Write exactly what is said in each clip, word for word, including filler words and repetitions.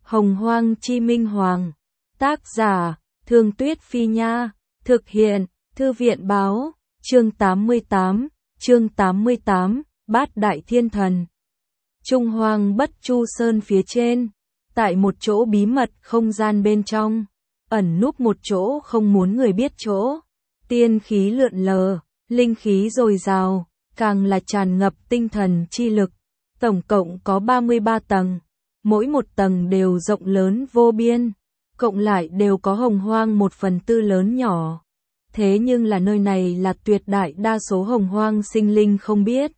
Hồng Hoang Chi Minh Hoàng. Tác giả, Thương Tuyết Phi Nha. Thực hiện, Thư viện Báo. Chương tám mươi tám. Chương tám mươi tám. Bát Đại Thiên Thần. Trung Hoang Bất Chu Sơn phía trên. Tại một chỗ bí mật không gian bên trong. Ẩn núp một chỗ không muốn người biết chỗ. Tiên khí lượn lờ, linh khí dồi dào, càng là tràn ngập tinh thần chi lực. Tổng cộng có ba mươi ba tầng. Mỗi một tầng đều rộng lớn vô biên. Cộng lại đều có hồng hoang một phần tư lớn nhỏ. Thế nhưng là nơi này là tuyệt đại đa số hồng hoang sinh linh không biết.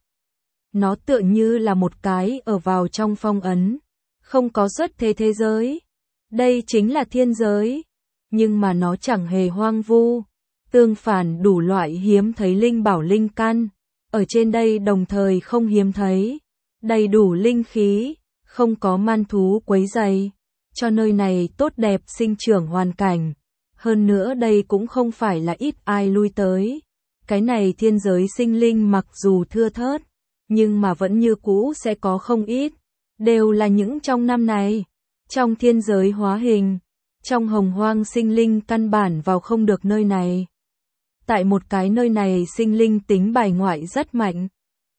Nó tựa như là một cái ở vào trong phong ấn. Không có xuất thế thế giới. Đây chính là thiên giới. Nhưng mà nó chẳng hề hoang vu. Tương phản đủ loại hiếm thấy linh bảo linh căn. Ở trên đây đồng thời không hiếm thấy. Đầy đủ linh khí. Không có man thú quấy rầy. Cho nơi này tốt đẹp sinh trưởng hoàn cảnh. Hơn nữa đây cũng không phải là ít ai lui tới. Cái này thiên giới sinh linh mặc dù thưa thớt. Nhưng mà vẫn như cũ sẽ có không ít. Đều là những trong năm này. Trong thiên giới hóa hình. Trong hồng hoang sinh linh căn bản vào không được nơi này. Tại một cái nơi này sinh linh tính bài ngoại rất mạnh.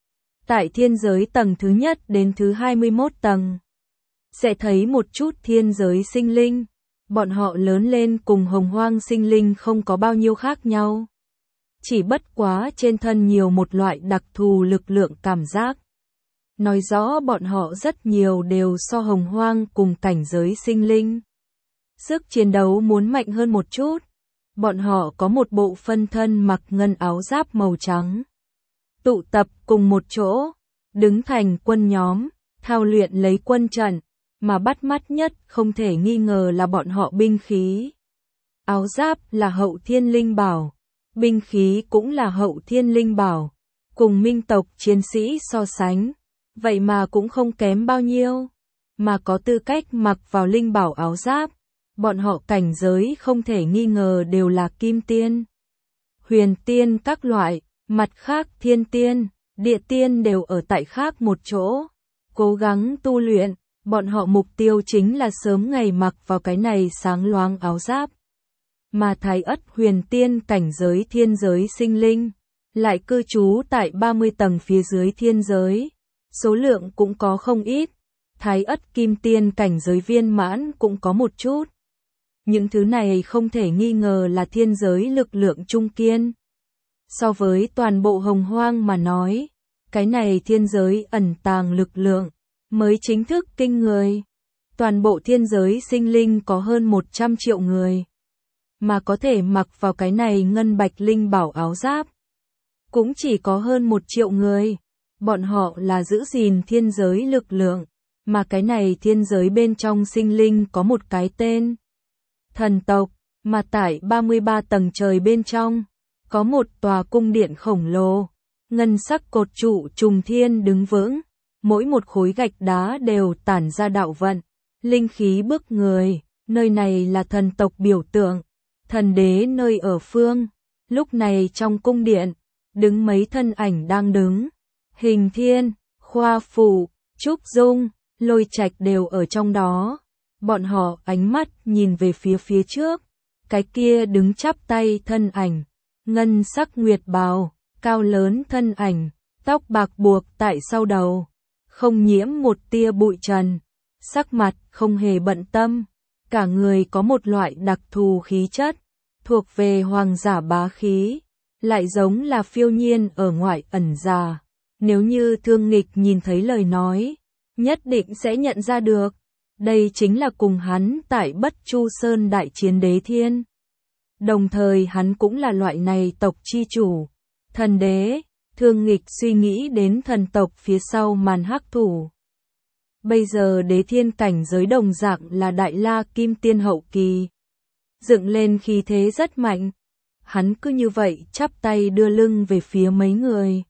Tại thiên giới tầng thứ nhất đến thứ hai mươi mốt tầng. Sẽ thấy một chút thiên giới sinh linh. Bọn họ lớn lên cùng hồng hoang sinh linh không có bao nhiêu khác nhau. Chỉ bất quá trên thân nhiều một loại đặc thù lực lượng cảm giác. Nói rõ bọn họ rất nhiều đều so hồng hoang cùng cảnh giới sinh linh. Sức chiến đấu muốn mạnh hơn một chút. Bọn họ có một bộ phân thân mặc ngân áo giáp màu trắng. Tụ tập cùng một chỗ. Đứng thành quân nhóm. Thao luyện lấy quân trận. Mà bắt mắt nhất không thể nghi ngờ là bọn họ binh khí. Áo giáp là hậu thiên linh bảo. Binh khí cũng là hậu thiên linh bảo. Cùng minh tộc chiến sĩ so sánh. Vậy mà cũng không kém bao nhiêu. Mà có tư cách mặc vào linh bảo áo giáp. Bọn họ cảnh giới không thể nghi ngờ đều là kim tiên. Huyền tiên các loại. Mặt khác thiên tiên, địa tiên đều ở tại khác một chỗ. Cố gắng tu luyện. Bọn họ mục tiêu chính là sớm ngày mặc vào cái này sáng loáng áo giáp. Mà Thái Ất huyền tiên cảnh giới thiên giới sinh linh. Lại cư trú tại ba mươi tầng phía dưới thiên giới. Số lượng cũng có không ít. Thái Ất kim tiên cảnh giới viên mãn cũng có một chút. Những thứ này không thể nghi ngờ là thiên giới lực lượng trung kiên. So với toàn bộ hồng hoang mà nói. Cái này thiên giới ẩn tàng lực lượng. Mới chính thức kinh người. Toàn bộ thiên giới sinh linh có hơn một trăm triệu người. Mà có thể mặc vào cái này ngân bạch linh bảo áo giáp. Cũng chỉ có hơn một triệu người. Bọn họ là giữ gìn thiên giới lực lượng. Mà cái này thiên giới bên trong sinh linh có một cái tên. Thần tộc. Mà tại ba mươi ba tầng trời bên trong. Có một tòa cung điện khổng lồ. Ngân sắc cột trụ trùng thiên đứng vững. Mỗi một khối gạch đá đều tản ra đạo vận, linh khí bức người, nơi này là thần tộc biểu tượng, thần đế nơi ở phương. Lúc này trong cung điện, đứng mấy thân ảnh đang đứng, Hình Thiên, Khoa Phụ, Trúc Dung, Lôi Trạch đều ở trong đó. Bọn họ ánh mắt nhìn về phía phía trước, cái kia đứng chắp tay thân ảnh, ngân sắc nguyệt bào, cao lớn thân ảnh, tóc bạc buộc tại sau đầu. Không nhiễm một tia bụi trần, sắc mặt không hề bận tâm, cả người có một loại đặc thù khí chất, thuộc về hoàng giả bá khí, lại giống là phiêu nhiên ở ngoại ẩn già. Nếu như Thương Nghịch nhìn thấy lời nói, nhất định sẽ nhận ra được, đây chính là cùng hắn tại Bất Chu Sơn đại chiến đế thiên. Đồng thời hắn cũng là loại này tộc chi chủ, thần đế. Thương Nghịch suy nghĩ đến thần tộc phía sau màn hắc thủ. Bây giờ đế thiên cảnh giới đồng dạng là đại la kim tiên hậu kỳ. Dựng lên khí thế rất mạnh. Hắn cứ như vậy chắp tay đưa lưng về phía mấy người.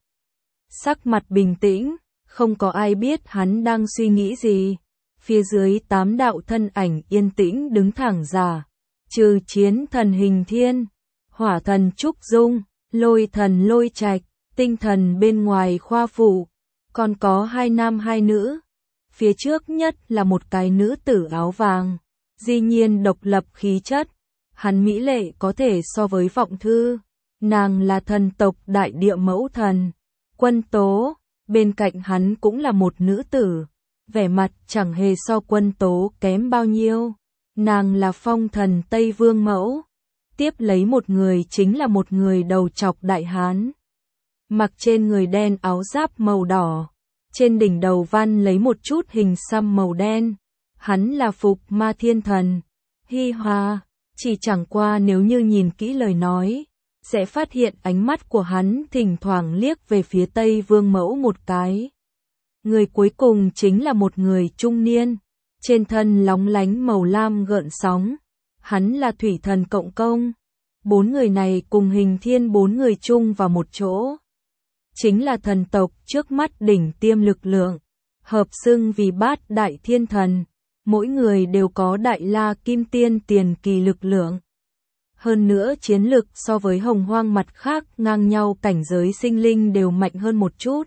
Sắc mặt bình tĩnh, không có ai biết hắn đang suy nghĩ gì. Phía dưới tám đạo thân ảnh yên tĩnh đứng thẳng ra. Trừ chiến thần Hình Thiên, hỏa thần Trúc Dung, lôi thần Lôi Trạch. Tinh thần bên ngoài Khoa Phụ, còn có hai nam hai nữ. Phía trước nhất là một cái nữ tử áo vàng, dĩ nhiên độc lập khí chất, hắn mỹ lệ có thể so với Vọng Thư, nàng là thần tộc đại địa mẫu thần, Quân Tố, bên cạnh hắn cũng là một nữ tử, vẻ mặt chẳng hề so Quân Tố kém bao nhiêu, nàng là phong thần Tây Vương mẫu, tiếp lấy một người chính là một người đầu trọc đại hán, mặc trên người đen áo giáp màu đỏ. Trên đỉnh đầu văn lấy một chút hình xăm màu đen, hắn là Phục Ma Thiên Thần, Hi Hòa, chỉ chẳng qua nếu như nhìn kỹ lời nói, sẽ phát hiện ánh mắt của hắn thỉnh thoảng liếc về phía Tây Vương mẫu một cái. Người cuối cùng chính là một người trung niên, trên thân lóng lánh màu lam gợn sóng, hắn là Thủy Thần Cộng Công, bốn người này cùng Hình Thiên bốn người chung vào một chỗ. Chính là thần tộc trước mắt đỉnh tiêm lực lượng, hợp xưng vì bát đại thiên thần, mỗi người đều có đại la kim tiên tiền kỳ lực lượng. Hơn nữa chiến lực so với hồng hoang mặt khác ngang nhau cảnh giới sinh linh đều mạnh hơn một chút.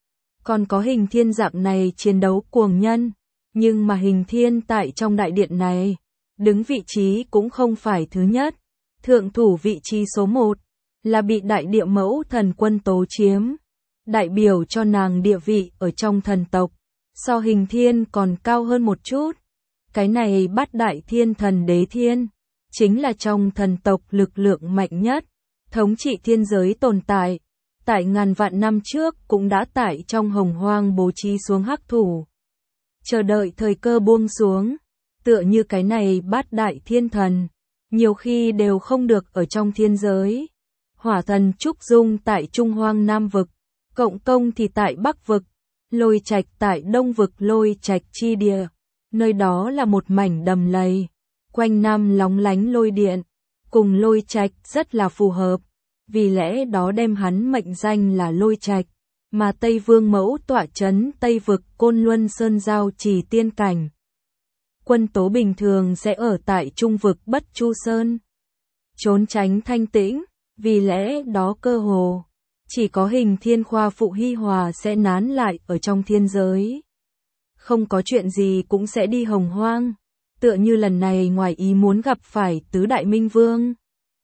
Còn có Hình Thiên dạng này chiến đấu cuồng nhân, nhưng mà Hình Thiên tại trong đại điện này, đứng vị trí cũng không phải thứ nhất, thượng thủ vị trí số một, là bị đại địa mẫu thần Quân Tố chiếm. Đại biểu cho nàng địa vị ở trong thần tộc, so Hình Thiên còn cao hơn một chút. Cái này bát đại thiên thần Đế Thiên, chính là trong thần tộc lực lượng mạnh nhất, thống trị thiên giới tồn tại. Tại ngàn vạn năm trước cũng đã tại trong hồng hoang bố trí xuống hắc thủ. Chờ đợi thời cơ buông xuống, tựa như cái này bát đại thiên thần, nhiều khi đều không được ở trong thiên giới. Hỏa thần Trúc Dung tại Trung Hoang Nam Vực, Cộng Công thì tại Bắc Vực, Lôi Trạch tại Đông Vực Lôi Trạch chi địa, nơi đó là một mảnh đầm lầy, quanh năm lóng lánh lôi điện, cùng Lôi Trạch rất là phù hợp, vì lẽ đó đem hắn mệnh danh là Lôi Trạch, mà Tây Vương mẫu tọa trấn Tây Vực Côn Luân Sơn giao trì tiên cảnh. Quân Tố bình thường sẽ ở tại Trung Vực Bất Chu Sơn, trốn tránh thanh tĩnh, vì lẽ đó cơ hồ chỉ có Hình Thiên khoa phụ Hi Hòa sẽ nán lại ở trong thiên giới. Không có chuyện gì cũng sẽ đi hồng hoang, tựa như lần này ngoài ý muốn gặp phải tứ đại minh vương.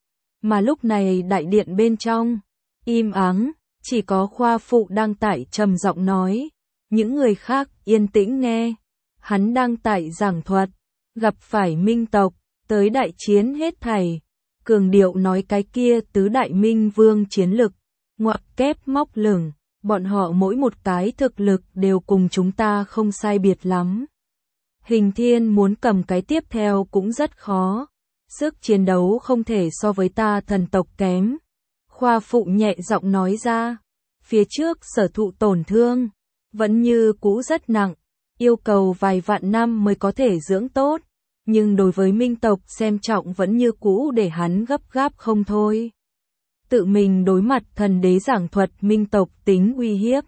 Mà lúc này đại điện bên trong, im ắng, chỉ có khoa phụ đang tại trầm giọng nói, những người khác yên tĩnh nghe. Hắn đang tại giảng thuật, gặp phải minh tộc, tới đại chiến hết thảy, cường điệu nói cái kia tứ đại minh vương chiến lực. Ngoặc kép móc lửng, bọn họ mỗi một cái thực lực đều cùng chúng ta không sai biệt lắm. Hình Thiên muốn cầm cái tiếp theo cũng rất khó, sức chiến đấu không thể so với ta thần tộc kém. Khoa phụ nhẹ giọng nói ra, phía trước sở thụ tổn thương, vẫn như cũ rất nặng, yêu cầu vài vạn năm mới có thể dưỡng tốt, nhưng đối với minh tộc xem trọng vẫn như cũ để hắn gấp gáp không thôi. Tự mình đối mặt thần đế giảng thuật minh tộc tính uy hiếp.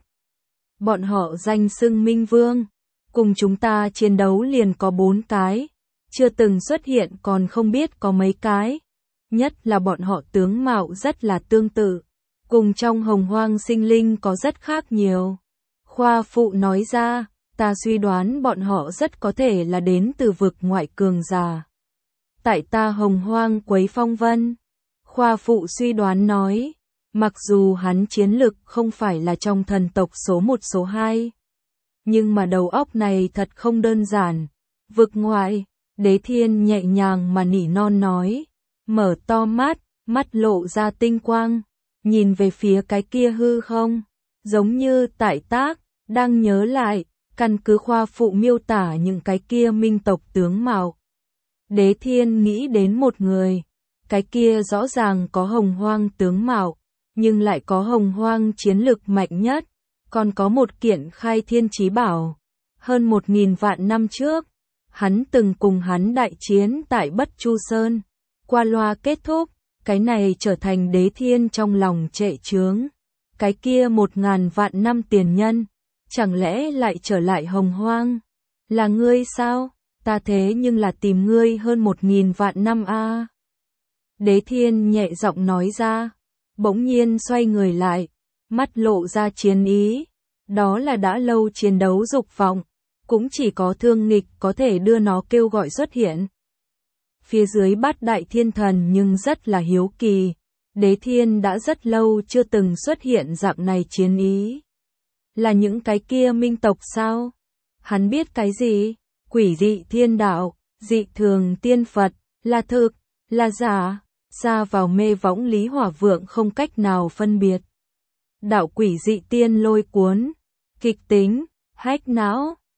Bọn họ danh xưng minh vương, cùng chúng ta chiến đấu liền có bốn cái, chưa từng xuất hiện còn không biết có mấy cái. Nhất là bọn họ tướng mạo rất là tương tự, cùng trong hồng hoang sinh linh có rất khác nhiều. Khoa phụ nói ra, ta suy đoán bọn họ rất có thể là đến từ vực ngoại cường giả. Tại ta hồng hoang quấy phong vân. Khoa phụ suy đoán nói, mặc dù hắn chiến lực không phải là trong thần tộc số một số hai, nhưng mà đầu óc này thật không đơn giản. Vực ngoại, Đế Thiên nhẹ nhàng mà nỉ non nói, mở to mắt, mắt lộ ra tinh quang, nhìn về phía cái kia hư không, giống như tại tác, đang nhớ lại, căn cứ khoa phụ miêu tả những cái kia minh tộc tướng mạo. Đế Thiên nghĩ đến một người. Cái kia rõ ràng có hồng hoang tướng mạo, nhưng lại có hồng hoang chiến lực mạnh nhất, còn có một kiện khai thiên chí bảo. Hơn một nghìn vạn năm trước, hắn từng cùng hắn đại chiến tại Bất Chu Sơn, qua loa kết thúc, cái này trở thành Đế Thiên trong lòng trệ chướng. Cái kia một ngàn vạn năm tiền nhân, chẳng lẽ lại trở lại hồng hoang? Là ngươi sao? Ta thế nhưng là tìm ngươi hơn một nghìn vạn năm a. À. Đế Thiên nhẹ giọng nói ra, bỗng nhiên xoay người lại, mắt lộ ra chiến ý, đó là đã lâu chiến đấu dục vọng, cũng chỉ có thương nghịch có thể đưa nó kêu gọi xuất hiện. Phía dưới bát đại thiên thần nhưng rất là hiếu kỳ, Đế Thiên đã rất lâu chưa từng xuất hiện dạng này chiến ý. Là những cái kia minh tộc sao? Hắn biết cái gì? Quỷ dị thiên đạo, dị thường tiên Phật, là thực, là giả, xa vào mê võng Lý Hỏa Vượng không cách nào phân biệt. Đạo quỷ dị tiên lôi cuốn, kịch tính, hách não,